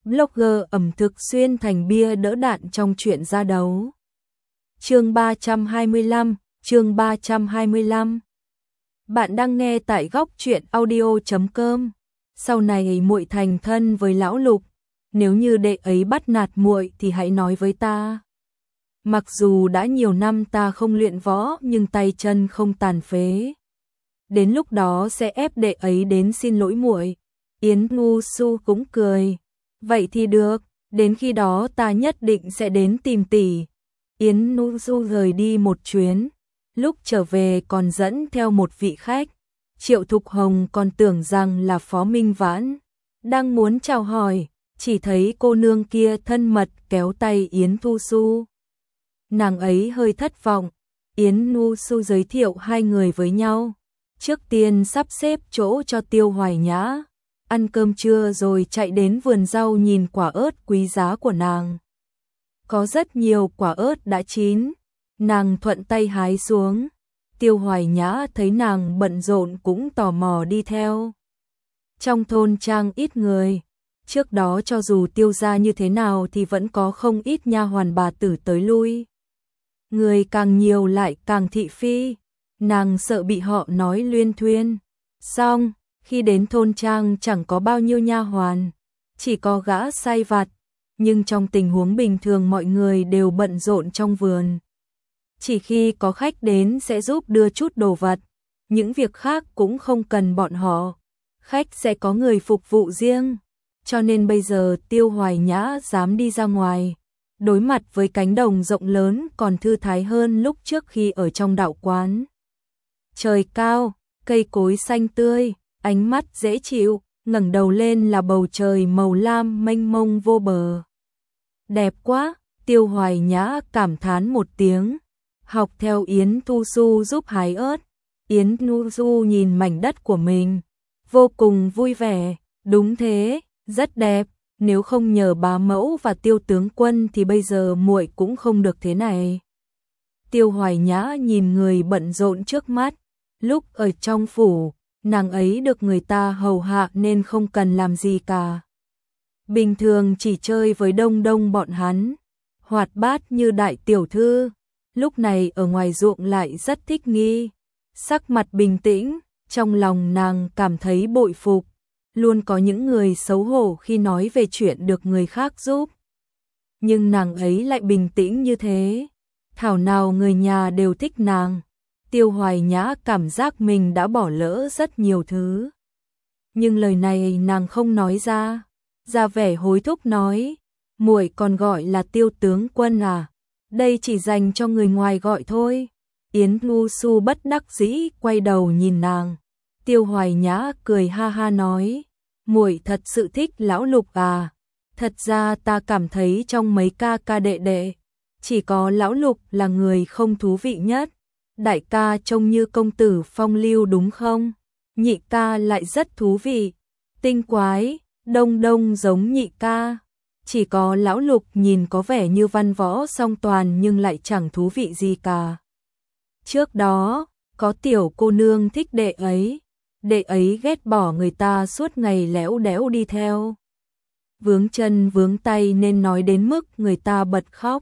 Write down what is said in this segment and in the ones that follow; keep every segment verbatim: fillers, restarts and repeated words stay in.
blogger ẩm thực xuyên thành bia đỡ đạn trong chuyện ra đấu. Chương ba trăm hai mươi lăm, chương ba trăm hai mươi lăm. Bạn đang nghe tại góc truyện audio chấm com. Sau này muội thành thân với lão Lục, nếu như đệ ấy bắt nạt muội thì hãy nói với ta. Mặc dù đã nhiều năm ta không luyện võ nhưng tay chân không tàn phế. Đến lúc đó sẽ ép đệ ấy đến xin lỗi muội. Yến Ngu Su cũng cười. Vậy thì được, đến khi đó ta nhất định sẽ đến tìm tỷ. Yến Ngu Su rời đi một chuyến, lúc trở về còn dẫn theo một vị khách. Triệu Thục Hồng còn tưởng rằng là Phó Minh Vãn, đang muốn chào hỏi, chỉ thấy cô nương kia thân mật kéo tay Yến Thu Su. Nàng ấy hơi thất vọng. Yến Ngu Su giới thiệu hai người với nhau. Trước tiên sắp xếp chỗ cho Tiêu Hoài Nhã ăn cơm trưa rồi chạy đến vườn rau nhìn quả ớt quý giá của nàng. Có rất nhiều quả ớt đã chín, nàng thuận tay hái xuống. Tiêu Hoài Nhã thấy nàng bận rộn cũng tò mò đi theo. Trong thôn trang ít người, trước đó cho dù Tiêu gia như thế nào thì vẫn có không ít nha hoàn bà tử tới lui. Người càng nhiều lại càng thị phi, nàng sợ bị họ nói luyên thuyên. Xong, khi đến thôn trang chẳng có bao nhiêu nha hoàn, chỉ có gã sai vặt, nhưng trong tình huống bình thường mọi người đều bận rộn trong vườn. Chỉ khi có khách đến sẽ giúp đưa chút đồ vật, những việc khác cũng không cần bọn họ. Khách sẽ có người phục vụ riêng, cho nên bây giờ Tiêu Hoài Nhã dám đi ra ngoài, đối mặt với cánh đồng rộng lớn còn thư thái hơn lúc trước khi ở trong đạo quán. Trời cao, cây cối xanh tươi, ánh mắt dễ chịu, ngẩng đầu lên là bầu trời màu lam mênh mông vô bờ. Đẹp quá, Tiêu Hoài Nhã cảm thán một tiếng, học theo Yến Thu Su giúp hái ớt. Yến Thu Su nhìn mảnh đất của mình, vô cùng vui vẻ, đúng thế, rất đẹp, nếu không nhờ bá mẫu và Tiêu tướng quân thì bây giờ muội cũng không được thế này. Tiêu Hoài Nhã nhìn người bận rộn trước mắt, lúc ở trong phủ, nàng ấy được người ta hầu hạ nên không cần làm gì cả. Bình thường chỉ chơi với đông đông bọn hắn, hoạt bát như đại tiểu thư, lúc này ở ngoài ruộng lại rất thích nghi, sắc mặt bình tĩnh, trong lòng nàng cảm thấy bội phục, luôn có những người xấu hổ khi nói về chuyện được người khác giúp. Nhưng nàng ấy lại bình tĩnh như thế, thảo nào người nhà đều thích nàng. Tiêu Hoài Nhã cảm giác mình đã bỏ lỡ rất nhiều thứ. Nhưng lời này nàng không nói ra, ra vẻ hối thúc nói, muội còn gọi là Tiêu tướng quân à, đây chỉ dành cho người ngoài gọi thôi. Yến Ngu Su bất đắc dĩ quay đầu nhìn nàng. Tiêu Hoài Nhã cười ha ha nói, muội thật sự thích lão Lục à, thật ra ta cảm thấy trong mấy ca ca đệ đệ, chỉ có lão Lục là người không thú vị nhất. Đại ca trông như công tử phong lưu đúng không? Nhị ca lại rất thú vị. Tinh quái, đông đông giống nhị ca. Chỉ có lão Lục nhìn có vẻ như văn võ song toàn nhưng lại chẳng thú vị gì cả. Trước đó, có tiểu cô nương thích đệ ấy. Đệ ấy ghét bỏ người ta suốt ngày léo đéo đi theo. Vướng chân vướng tay nên nói đến mức người ta bật khóc.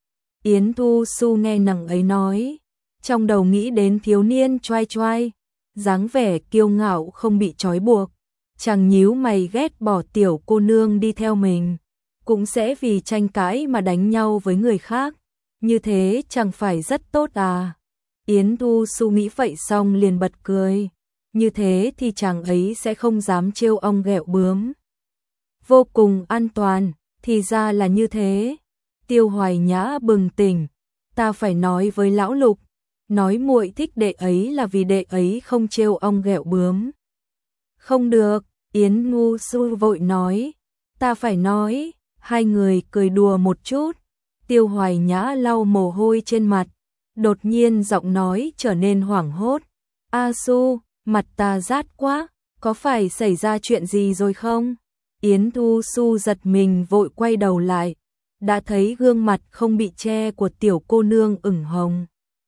Yến Thu Su nghe nàng ấy nói, trong đầu nghĩ đến thiếu niên choai choai, dáng vẻ kiêu ngạo không bị trói buộc, chẳng nhíu mày ghét bỏ tiểu cô nương đi theo mình, cũng sẽ vì tranh cãi mà đánh nhau với người khác, như thế chẳng phải rất tốt à. Yến Thu Su nghĩ vậy xong liền bật cười, như thế thì chàng ấy sẽ không dám trêu ong ghẹo bướm. Vô cùng an toàn, thì ra là như thế. Tiêu Hoài Nhã bừng tỉnh, ta phải nói với lão Lục, nói muội thích đệ ấy là vì đệ ấy không trêu ong ghẹo bướm. Không được, Yến Ngu Su vội nói, ta phải nói. Hai người cười đùa một chút. Tiêu Hoài Nhã lau mồ hôi trên mặt, đột nhiên giọng nói trở nên hoảng hốt. A Su, mặt ta rát quá, có phải xảy ra chuyện gì rồi không? Yến Thu Su giật mình vội quay đầu lại, đã thấy gương mặt không bị che của tiểu cô nương ửng hồng.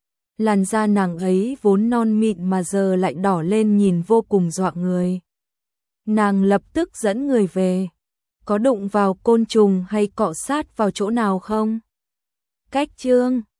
Làn da nàng ấy vốn non mịn mà giờ lại đỏ lên nhìn vô cùng dọa người. Nàng lập tức dẫn người về. có đụng vào côn trùng hay cọ sát vào chỗ nào không? Cách chương